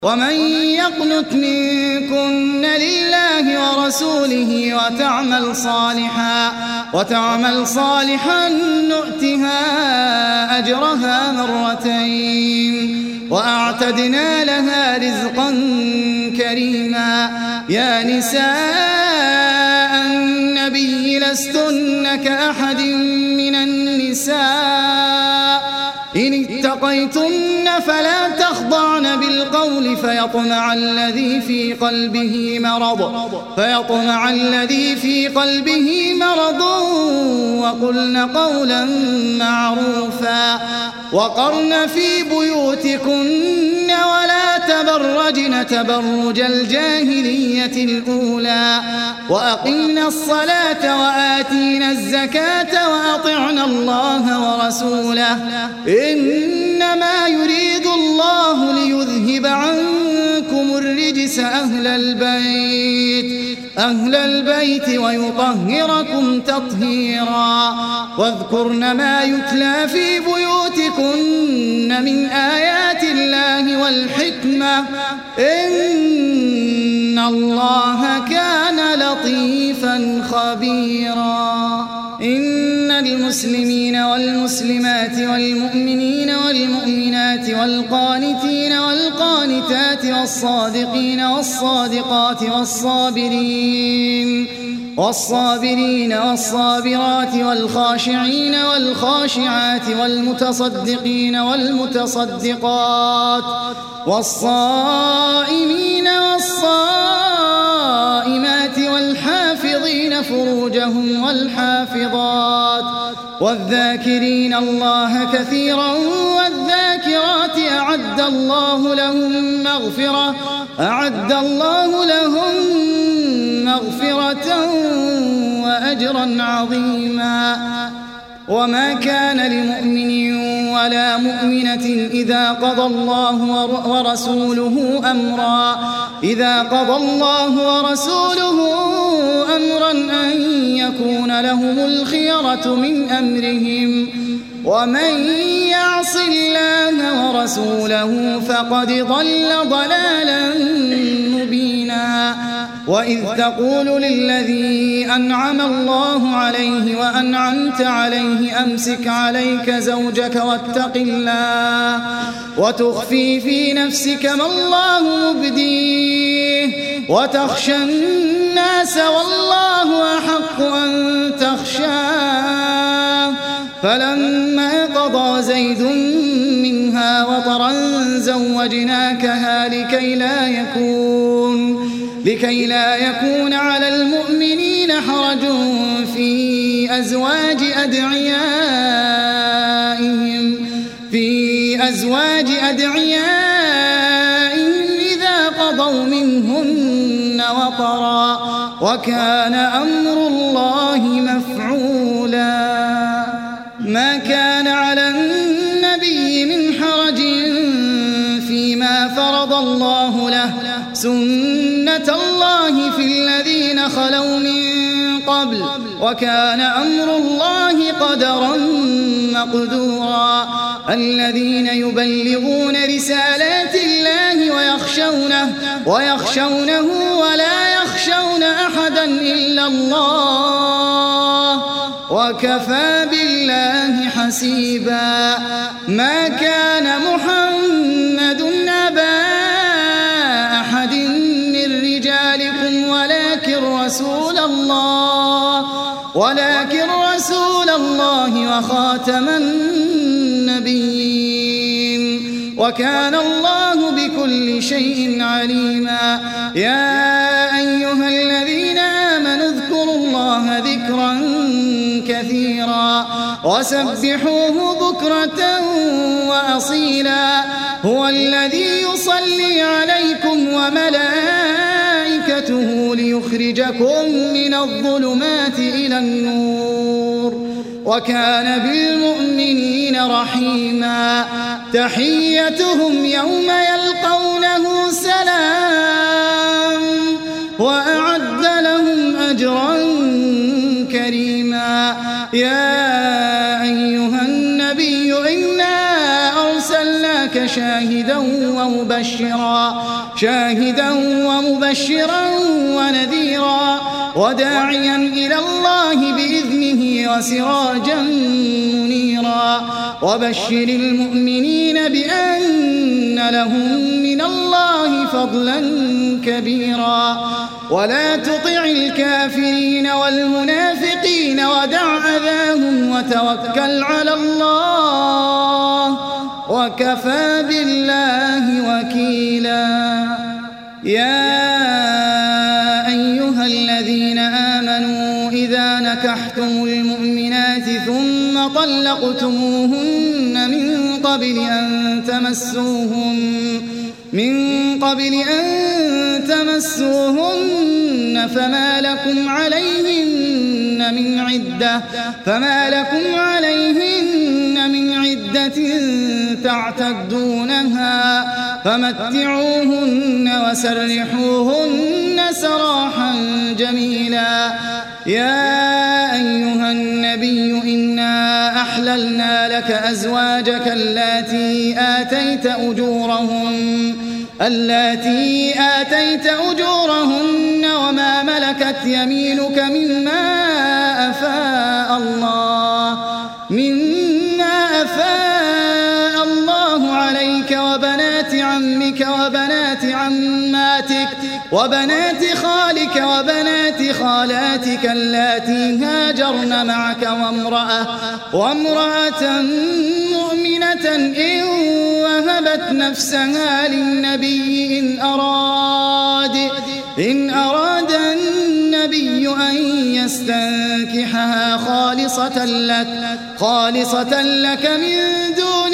ومن يقنت منكن لله ورسوله وتعمل صالحا نؤتها أجرها مرتين وأعتدنا لها رزقا كريما. يا نساء النبي لستن كأحد من النساء إن اتقيتن فلا تخضعن بالقول فيطمع الذي في قلبه مرض وقلن قولا معروفا وقرن في بيوتكن ولا تبرجن تبرج الجاهلية الأولى وأقمنا الصلاة وآتينا الزكاة وأطعنا الله ورسوله إنما يريد الله ليذهب عنكم الرجس أهل البيت ويطهركم تطهيرا. واذكرن ما يتلى في بيوتكن من آيات الله والحكمة إن الله كان لطيفا خبيرا. إن المسلمين والمسلمات والمؤمنين والمؤمنات والقانتين والقانتات والصادقين والصادقات والصابرين والصابرات والخاشعين والخاشعات والمتصدقين والمتصدقات والصائمين والصائمات والحافظين فروجهم والحافظات والذاكرين الله كثيرا والذاكرات أعد الله لهم مغفرة وأجرا عظيما. وما كان لمؤمن ولا مؤمنة إذا قضى الله ورسوله أمرا أن يكون لهم الخيرة من أمرهم ومن يعص الله ورسوله فقد ضل ضلالا مبينا. وإذ تقول للذي أنعم الله عليه وأنعمت عليه أمسك عليك زوجك واتق الله وتخفي في نفسك ما الله مبديه وتخشى الناس والله أحق أن تخشاه. فلما قضى زيد منها وطرا زوجناكها لكي لا يكون على المؤمنين حرج في أزواج أدعيائهم إذا قضوا منهن وطرا وكان أمر الله مفعولا. ما كان على النبي من حرج فيما فرض الله له سنة الله في الذين خلوا من قبل وكان أمر الله قدرا مقدورا. الذين يبلغون رسالات الله ويخشونه ولا يخشون أحدا إلا الله وكفى بالله حسيبا. ما كان محمد أبا أحد من رجالكم ولكن رسول الله وخاتم النبيين وكان الله بكل شيء عليما. يا أيها الذين آمنوا اذكروا الله ذكرا كثيرا وسبحوه بكرة وأصيلا. هو الذي يصلي عليكم وملائكته ليخرجكم من الظلمات إلى النور وكان بالمؤمنين رحيما. تحيتهم يوم يلقونه سلام وأعد لهم أجرا كريما. يا أيها النبي إنا أرسلناك شاهدا ومبشرا ونذيرا وداعيا إلى الله بإذنه وسراجا منيرا وبشر المؤمنين بأن لهم من الله فضلا كبيرا ولا تطع الكافرين والمنافقين ودع أذاهم وتوكل على الله وكفى بالله وكيلا. يا أيها الذين آمنوا إذا نكحتم المؤمنات ثم طلقتموهن من قبل أن تمسوهن فما لكم عليهن من عدة تعتدونها فمتعوهن وسرحوهن سراحا جميلا. يا أيها النبي إنا أحللنا لك أزواجك اللاتي آتيت أجورهن وما ملكت يمينك مما أفاء الله عليك وبنات عمك وبنات عماتك وبنات خالك وبنات خالاتك اللاتي هاجرن معك وامرأة مؤمنة إن وهبت نفسها للنبي إن أراد النبي أن يستنكحها خالصة لك من دون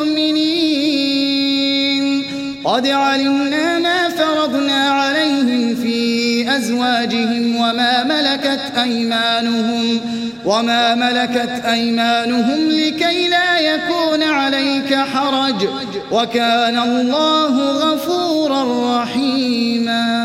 المؤمنين. قد علمنا ما فرضنا عليهم في أزواجهم وما ملكت أيمانهم لكي لا يكون عليك حرج وكان الله غفورا رحيما.